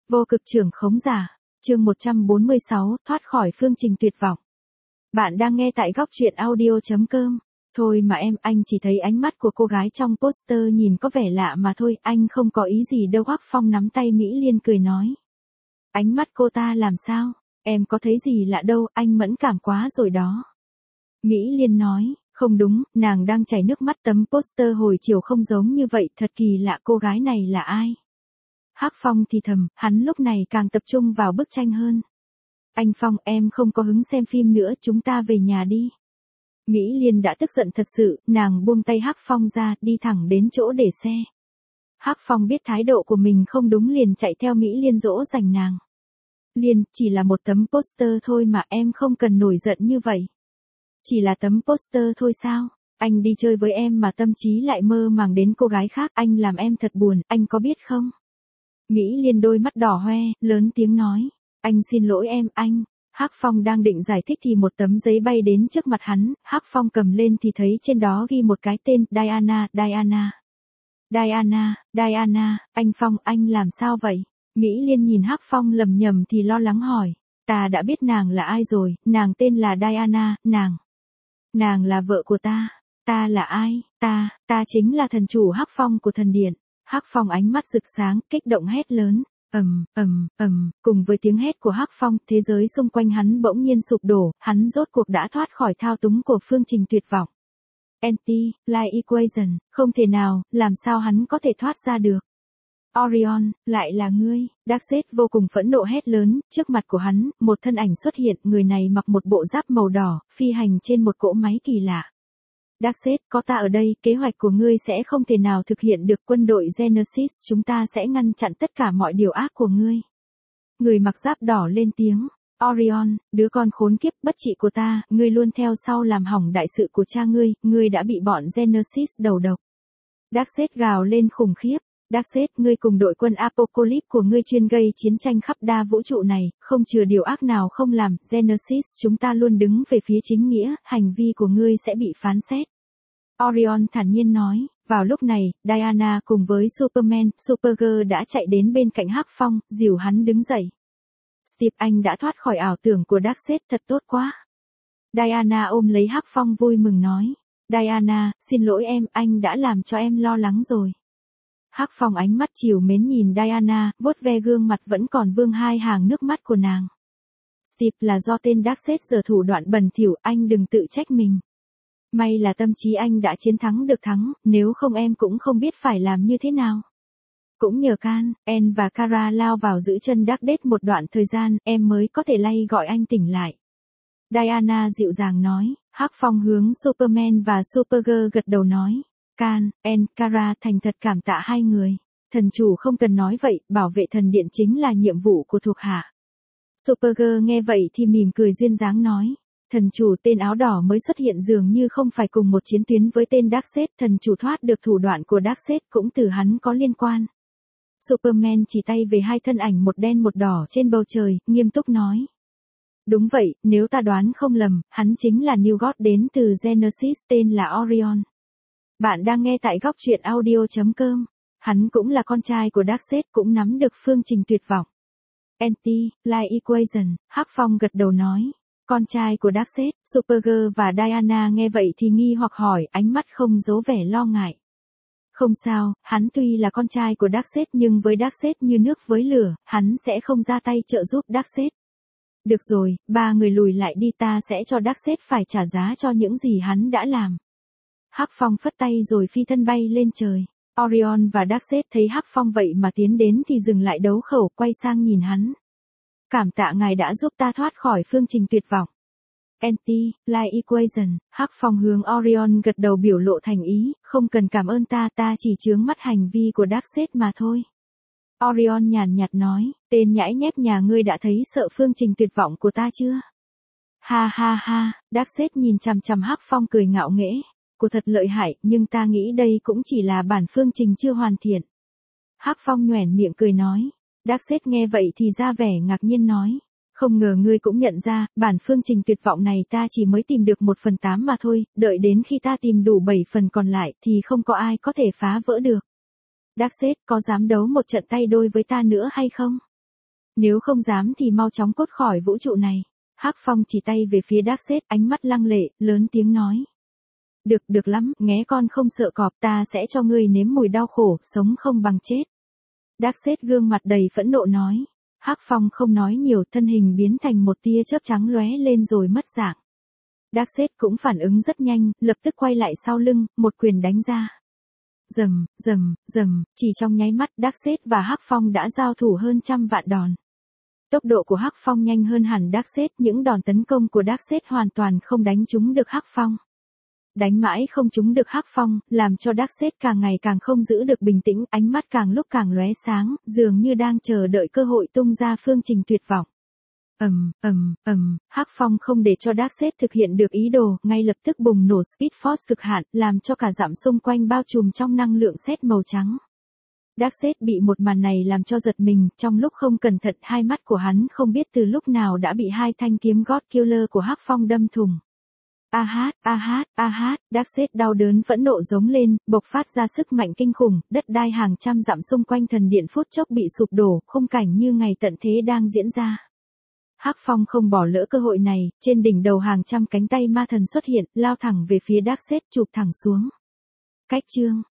Vô cực trưởng khống giả, chương 146, thoát khỏi phương trình tuyệt vọng. Bạn đang nghe tại góc truyện audio.com. Thôi mà em, anh chỉ thấy ánh mắt của cô gái trong poster nhìn có vẻ lạ mà thôi, anh không có ý gì đâu. Hoắc Phong nắm tay Mỹ Liên cười nói. Ánh mắt cô ta làm sao? Em có thấy gì lạ đâu, anh mẫn cảm quá rồi đó. Mỹ Liên nói, không đúng, nàng đang chảy nước mắt, tấm poster hồi chiều không giống như vậy, thật kỳ lạ, cô gái này là ai? Hắc Phong thì thầm, hắn lúc này càng tập trung vào bức tranh hơn. Anh Phong, em không có hứng xem phim nữa, chúng ta về nhà đi. Mỹ Liên đã tức giận thật sự, nàng buông tay Hắc Phong ra, đi thẳng đến chỗ để xe. Hắc Phong biết thái độ của mình không đúng liền chạy theo Mỹ Liên dỗ dành nàng. Liên, chỉ là một tấm poster thôi mà, em không cần nổi giận như vậy. Chỉ là tấm poster thôi sao? Anh đi chơi với em mà tâm trí lại mơ màng đến cô gái khác, anh làm em thật buồn, anh có biết không? Mỹ Liên đôi mắt đỏ hoe, lớn tiếng nói. Anh xin lỗi em, anh. Hắc Phong đang định giải thích thì một tấm giấy bay đến trước mặt hắn, Hắc Phong cầm lên thì thấy trên đó ghi một cái tên, Diana, Diana. Diana, Diana, anh Phong, anh làm sao vậy? Mỹ Liên nhìn Hắc Phong lầm nhầm thì lo lắng hỏi. Ta đã biết nàng là ai rồi, nàng tên là Diana, nàng là vợ của ta. Ta là ai? Ta chính là thần chủ Hắc Phong của thần điện. Hắc Phong ánh mắt rực sáng, kích động hét lớn. Cùng với tiếng hét của Hắc Phong, thế giới xung quanh hắn bỗng nhiên sụp đổ, hắn rốt cuộc đã thoát khỏi thao túng của phương trình tuyệt vọng. Anti-Light Equation, không thể nào, làm sao hắn có thể thoát ra được? Orion, lại là ngươi. Darkseid vô cùng phẫn nộ hét lớn, trước mặt của hắn, một thân ảnh xuất hiện, người này mặc một bộ giáp màu đỏ, phi hành trên một cỗ máy kỳ lạ. Darkseid, có ta ở đây, kế hoạch của ngươi sẽ không thể nào thực hiện được, quân đội Genesis, chúng ta sẽ ngăn chặn tất cả mọi điều ác của ngươi. Người mặc giáp đỏ lên tiếng. Orion, đứa con khốn kiếp bất trị của ta, ngươi luôn theo sau làm hỏng đại sự của cha ngươi đã bị bọn Genesis đầu độc. Darkseid gào lên khủng khiếp. Darkseid, ngươi cùng đội quân Apocalypse của ngươi chuyên gây chiến tranh khắp đa vũ trụ này, không chừa điều ác nào không làm, Genesis, chúng ta luôn đứng về phía chính nghĩa, hành vi của ngươi sẽ bị phán xét. Orion thản nhiên nói, vào lúc này, Diana cùng với Superman, Supergirl đã chạy đến bên cạnh Hắc Phong, dìu hắn đứng dậy. Steve, anh đã thoát khỏi ảo tưởng của Darkseid, thật tốt quá. Diana ôm lấy Hắc Phong vui mừng nói, Diana, xin lỗi em, anh đã làm cho em lo lắng rồi. Hắc Phong ánh mắt trìu mến nhìn Diana, vuốt ve gương mặt vẫn còn vương hai hàng nước mắt của nàng. Steve, là do tên Darkseid giở thủ đoạn bẩn thỉu, anh đừng tự trách mình. May là tâm trí anh đã chiến thắng được thắng, nếu không em cũng không biết phải làm như thế nào. Cũng nhờ Can, En và Kara lao vào giữ chân Darkseid một đoạn thời gian, em mới có thể lay gọi anh tỉnh lại. Diana dịu dàng nói, Hắc Phong hướng Superman và Supergirl gật đầu nói. Can, En, Kara thành thật cảm tạ hai người. Thần chủ không cần nói vậy, bảo vệ thần điện chính là nhiệm vụ của thuộc hạ. Supergirl nghe vậy thì mỉm cười duyên dáng nói. Thần chủ, tên áo đỏ mới xuất hiện dường như không phải cùng một chiến tuyến với tên Darkseid, thần chủ thoát được thủ đoạn của Darkseid cũng từ hắn có liên quan. Superman chỉ tay về hai thân ảnh một đen một đỏ trên bầu trời, nghiêm túc nói. Đúng vậy, nếu ta đoán không lầm, hắn chính là New God đến từ Genesis, tên là Orion. Bạn đang nghe tại góc truyện audio.com. Hắn cũng là con trai của Darkseid, cũng nắm được phương trình tuyệt vọng. Anti-Light Equation, Hắc Phong gật đầu nói. Con trai của Darkseid, Supergirl và Diana nghe vậy thì nghi hoặc hỏi, ánh mắt không giấu vẻ lo ngại. Không sao, hắn tuy là con trai của Darkseid nhưng với Darkseid như nước với lửa, hắn sẽ không ra tay trợ giúp Darkseid. Được rồi, ba người lùi lại đi, ta sẽ cho Darkseid phải trả giá cho những gì hắn đã làm. Hắc Phong phất tay rồi phi thân bay lên trời. Orion và Darkseid thấy Hắc Phong vậy mà tiến đến thì dừng lại đấu khẩu, quay sang nhìn hắn. Cảm tạ ngài đã giúp ta thoát khỏi phương trình tuyệt vọng. Anti-Light Equation, Hắc Phong hướng Orion gật đầu biểu lộ thành ý, không cần cảm ơn ta, ta chỉ chướng mắt hành vi của Darkseid mà thôi. Orion nhàn nhạt nói, tên nhãi nhép nhà ngươi đã thấy sợ phương trình tuyệt vọng của ta chưa? Ha ha ha, Darkseid nhìn chằm chằm Hắc Phong cười ngạo nghễ. Cô thật lợi hại, nhưng ta nghĩ đây cũng chỉ là bản phương trình chưa hoàn thiện. Hắc Phong nhoẻn miệng cười nói. Darkseid nghe vậy thì ra vẻ ngạc nhiên nói. Không ngờ ngươi cũng nhận ra, bản phương trình tuyệt vọng này ta chỉ mới tìm được 1/8 mà thôi, đợi đến khi ta tìm đủ 7 phần còn lại thì không có ai có thể phá vỡ được. Darkseid, có dám đấu một trận tay đôi với ta nữa hay không? Nếu không dám thì mau chóng cút khỏi vũ trụ này. Hắc Phong chỉ tay về phía Darkseid, ánh mắt lăng lệ, lớn tiếng nói. Được lắm, nghé con không sợ cọp, ta sẽ cho ngươi nếm mùi đau khổ, sống không bằng chết. Darkseid gương mặt đầy phẫn nộ nói. Hắc Phong không nói nhiều, thân hình biến thành một tia chớp trắng lóe lên rồi mất dạng. Darkseid cũng phản ứng rất nhanh, lập tức quay lại sau lưng, một quyền đánh ra. Rầm, chỉ trong nháy mắt Darkseid và Hắc Phong đã giao thủ hơn 100 vạn đòn. Tốc độ của Hắc Phong nhanh hơn hẳn Darkseid, những đòn tấn công của Darkseid hoàn toàn không đánh trúng được Hắc Phong. Đánh mãi không trúng được Hắc Phong, làm cho Darkseid càng ngày càng không giữ được bình tĩnh, ánh mắt càng lúc càng lóe sáng, dường như đang chờ đợi cơ hội tung ra phương trình tuyệt vọng. Hắc Phong không để cho Darkseid thực hiện được ý đồ, ngay lập tức bùng nổ Speed Force cực hạn, làm cho cả dặm xung quanh bao trùm trong năng lượng sét màu trắng. Darkseid bị một màn này làm cho giật mình, trong lúc không cẩn thận hai mắt của hắn không biết từ lúc nào đã bị hai thanh kiếm God Killer của Hắc Phong đâm thủng. Darkseid đau đớn phẫn nộ giống lên, bộc phát ra sức mạnh kinh khủng, đất đai hàng trăm dặm xung quanh thần điện phút chốc bị sụp đổ, khung cảnh như ngày tận thế đang diễn ra. Hắc Phong không bỏ lỡ cơ hội này, trên đỉnh đầu hàng trăm cánh tay ma thần xuất hiện, lao thẳng về phía Darkseid, chụp thẳng xuống. Cách chương